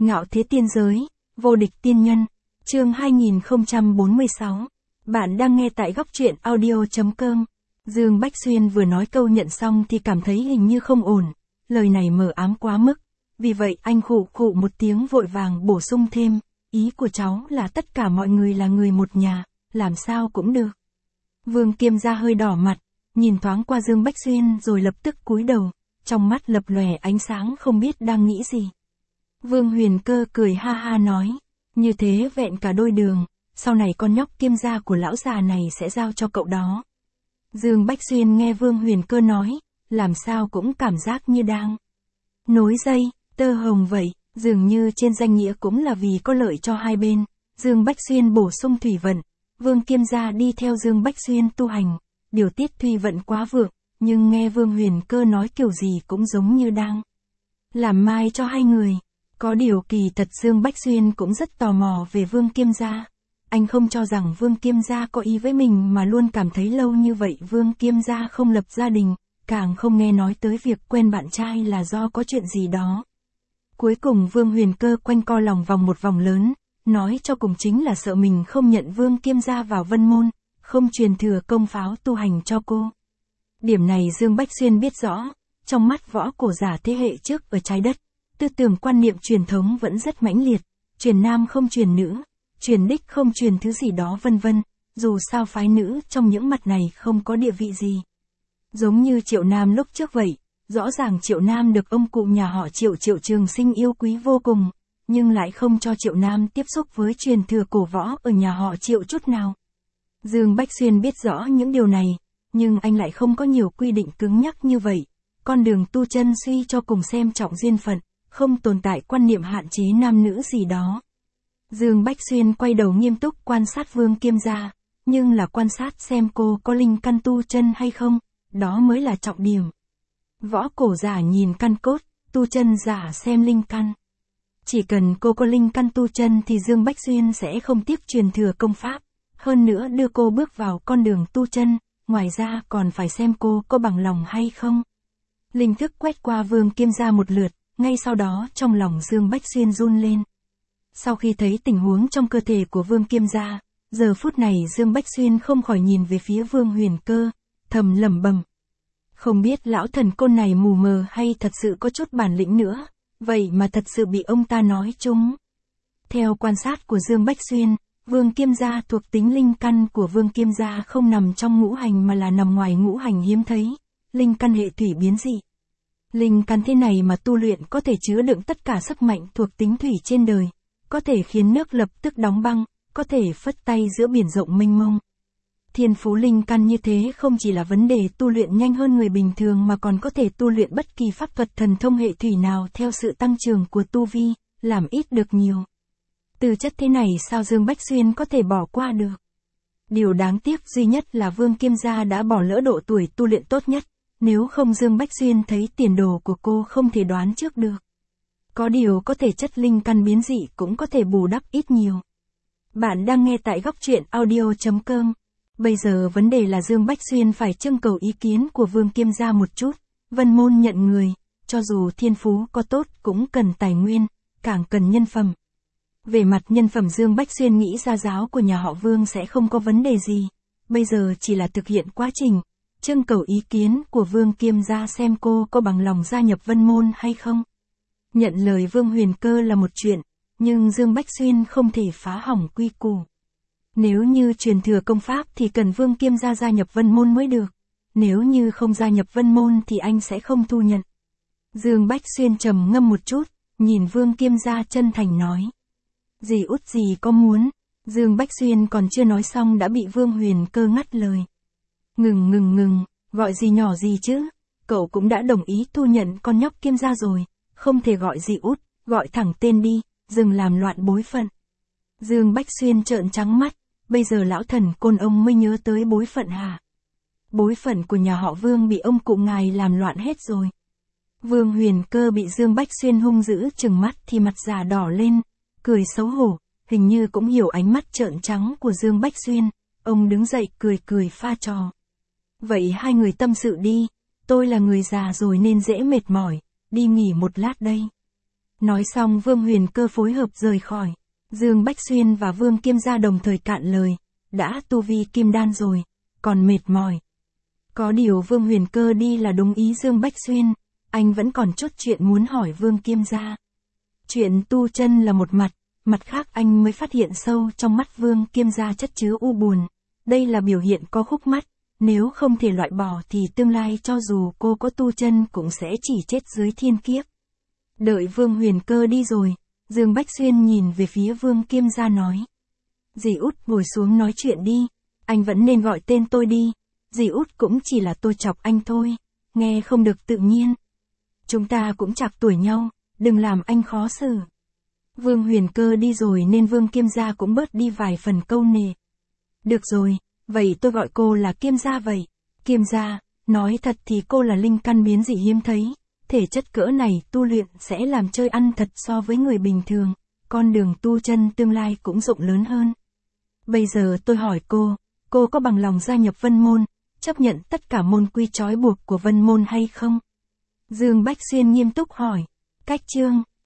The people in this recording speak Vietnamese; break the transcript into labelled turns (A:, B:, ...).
A: Ngạo thế tiên giới, vô địch tiên nhân, chương 2046. Bạn đang nghe tại góc truyện audio.com. Dương Bách Xuyên vừa nói câu nhận xong thì cảm thấy hình như không ổn, lời này mờ ám quá mức. Vì vậy anh khụ khụ một tiếng vội vàng bổ sung thêm, ý của cháu là tất cả mọi người là người một nhà, làm sao cũng được. Vương Kiêm Gia hơi đỏ mặt, nhìn thoáng qua Dương Bách Xuyên rồi lập tức cúi đầu, trong mắt lập lòe ánh sáng không biết đang nghĩ gì. Vương Huyền Cơ cười ha ha nói, như thế vẹn cả đôi đường, sau này con nhóc Kiêm Gia của lão già này sẽ giao cho cậu đó. Dương Bách Xuyên nghe Vương Huyền Cơ nói, làm sao cũng cảm giác như đang nối dây, tơ hồng vậy, dường như trên danh nghĩa cũng là vì có lợi cho hai bên. Dương Bách Xuyên bổ sung thủy vận, Vương Kiêm Gia đi theo Dương Bách Xuyên tu hành, điều tiết thủy vận quá vượng, nhưng nghe Vương Huyền Cơ nói kiểu gì cũng giống như đang làm mai cho hai người. Có điều kỳ thật Dương Bách Xuyên cũng rất tò mò về Vương Kiêm Gia. Anh không cho rằng Vương Kiêm Gia có ý với mình mà luôn cảm thấy lâu như vậy Vương Kiêm Gia không lập gia đình, càng không nghe nói tới việc quen bạn trai là do có chuyện gì đó. Cuối cùng Vương Huyền Cơ quanh co lòng vòng một vòng lớn, nói cho cùng chính là sợ mình không nhận Vương Kiêm Gia vào Vân Môn, không truyền thừa công pháo tu hành cho cô. Điểm này Dương Bách Xuyên biết rõ, trong mắt võ cổ giả thế hệ trước ở trái đất, tư tưởng quan niệm truyền thống vẫn rất mãnh liệt, truyền nam không truyền nữ, truyền đích không truyền thứ gì đó vân vân, dù sao phái nữ trong những mặt này không có địa vị gì. Giống như Triệu Nam lúc trước vậy, rõ ràng Triệu Nam được ông cụ nhà họ Triệu Triệu Trường Sinh yêu quý vô cùng, nhưng lại không cho Triệu Nam tiếp xúc với truyền thừa cổ võ ở nhà họ Triệu chút nào. Dương Bách Xuyên biết rõ những điều này, nhưng anh lại không có nhiều quy định cứng nhắc như vậy. Con đường tu chân suy cho cùng xem trọng duyên phận, không tồn tại quan niệm hạn chế nam nữ gì đó. Dương Bách Xuyên quay đầu nghiêm túc quan sát Vương Kiêm Gia, nhưng là quan sát xem cô có linh căn tu chân hay không, đó mới là trọng điểm. Võ cổ giả nhìn căn cốt, tu chân giả xem linh căn. Chỉ cần cô có linh căn tu chân thì Dương Bách Xuyên sẽ không tiếc truyền thừa công pháp, hơn nữa đưa cô bước vào con đường tu chân, ngoài ra còn phải xem cô có bằng lòng hay không. Linh thức quét qua Vương Kiêm Gia một lượt, ngay sau đó trong lòng Dương Bách Xuyên run lên. Sau khi thấy tình huống trong cơ thể của Vương Kiêm Gia, giờ phút này Dương Bách Xuyên không khỏi nhìn về phía Vương Huyền Cơ, thầm lẩm bẩm. Không biết lão thần côn này mù mờ hay thật sự có chút bản lĩnh nữa, vậy mà thật sự bị ông ta nói trúng. Theo quan sát của Dương Bách Xuyên, Vương Kiêm Gia thuộc tính linh căn của Vương Kiêm Gia không nằm trong ngũ hành mà là nằm ngoài ngũ hành hiếm thấy, linh căn hệ thủy biến dị. Linh căn thế này mà tu luyện có thể chứa đựng tất cả sức mạnh thuộc tính thủy trên đời, có thể khiến nước lập tức đóng băng, có thể phất tay giữa biển rộng mênh mông. Thiên phú linh căn như thế không chỉ là vấn đề tu luyện nhanh hơn người bình thường mà còn có thể tu luyện bất kỳ pháp thuật thần thông hệ thủy nào theo sự tăng trưởng của tu vi, làm ít được nhiều. Tư chất thế này sao Dương Bách Xuyên có thể bỏ qua được? Điều đáng tiếc duy nhất là Vương Kiêm Gia đã bỏ lỡ độ tuổi tu luyện tốt nhất, nếu không Dương Bách Xuyên thấy tiền đồ của cô không thể đoán trước được. Có điều có thể chất linh căn biến dị cũng có thể bù đắp ít nhiều. Bạn đang nghe tại góc truyện audio.com. Bây giờ vấn đề là Dương Bách Xuyên phải trưng cầu ý kiến của Vương Kiêm Gia một chút. Vân Môn nhận người, cho dù thiên phú có tốt cũng cần tài nguyên, càng cần nhân phẩm. Về mặt nhân phẩm Dương Bách Xuyên nghĩ gia giáo của nhà họ Vương sẽ không có vấn đề gì. Bây giờ chỉ là thực hiện quá trình, trưng cầu ý kiến của Vương Kiêm Gia xem cô có bằng lòng gia nhập Vân Môn hay không. Nhận lời Vương Huyền Cơ là một chuyện, nhưng Dương Bách Xuyên không thể phá hỏng quy củ. Nếu như truyền thừa công pháp thì cần Vương Kiêm Gia gia nhập Vân Môn mới được. Nếu như không gia nhập Vân Môn thì anh sẽ không thu nhận. Dương Bách Xuyên trầm ngâm một chút, nhìn Vương Kiêm Gia chân thành nói. Dì út gì có muốn? Dương Bách Xuyên còn chưa nói xong đã bị Vương Huyền Cơ ngắt lời. Ngừng, gọi gì nhỏ gì chứ? Cậu cũng đã đồng ý thu nhận con nhóc Kiêm Gia rồi, không thể gọi dì út, gọi thẳng tên đi, đừng làm loạn bối phận. Dương Bách Xuyên trợn trắng mắt, bây giờ lão thần côn ông mới nhớ tới bối phận hả? Bối phận của nhà họ Vương bị ông cụ ngài làm loạn hết rồi. Vương Huyền Cơ bị Dương Bách Xuyên hung dữ trừng mắt thì mặt già đỏ lên, cười xấu hổ, hình như cũng hiểu ánh mắt trợn trắng của Dương Bách Xuyên, ông đứng dậy cười pha trò. Vậy hai người tâm sự đi, tôi là người già rồi nên dễ mệt mỏi, đi nghỉ một lát đây. Nói xong Vương Huyền Cơ phối hợp rời khỏi. Dương Bách Xuyên và Vương Kiêm Gia đồng thời cạn lời, đã tu vi kim đan rồi, còn mệt mỏi. Có điều Vương Huyền Cơ đi là đúng ý Dương Bách Xuyên, anh vẫn còn chốt chuyện muốn hỏi Vương Kiêm Gia. Chuyện tu chân là một mặt khác anh mới phát hiện sâu trong mắt Vương Kiêm Gia chất chứa u buồn. Đây là biểu hiện có khúc mắc, nếu không thể loại bỏ thì tương lai cho dù cô có tu chân cũng sẽ chỉ chết dưới thiên kiếp. Đợi Vương Huyền Cơ đi rồi, Dương Bách Xuyên nhìn về phía Vương Kiêm Gia nói. Dì Út ngồi xuống nói chuyện đi, anh vẫn nên gọi tên tôi đi, dì Út cũng chỉ là tôi chọc anh thôi, nghe không được tự nhiên. Chúng ta cũng chạc tuổi nhau, đừng làm anh khó xử. Vương Huyền Cơ đi rồi nên Vương Kiêm Gia cũng bớt đi vài phần câu nệ. Được rồi, vậy tôi gọi cô là Kiêm Gia vậy. Kiêm Gia, nói thật thì cô là linh căn biến dị hiếm thấy. Thể chất cỡ này tu luyện sẽ làm chơi ăn thật so với người bình thường, con đường tu chân tương lai cũng rộng lớn hơn. Bây giờ tôi hỏi cô có bằng lòng gia nhập Vân Môn, chấp nhận tất cả môn quy trói buộc của Vân Môn hay không? Dương Bách Xuyên nghiêm túc hỏi. Cách chương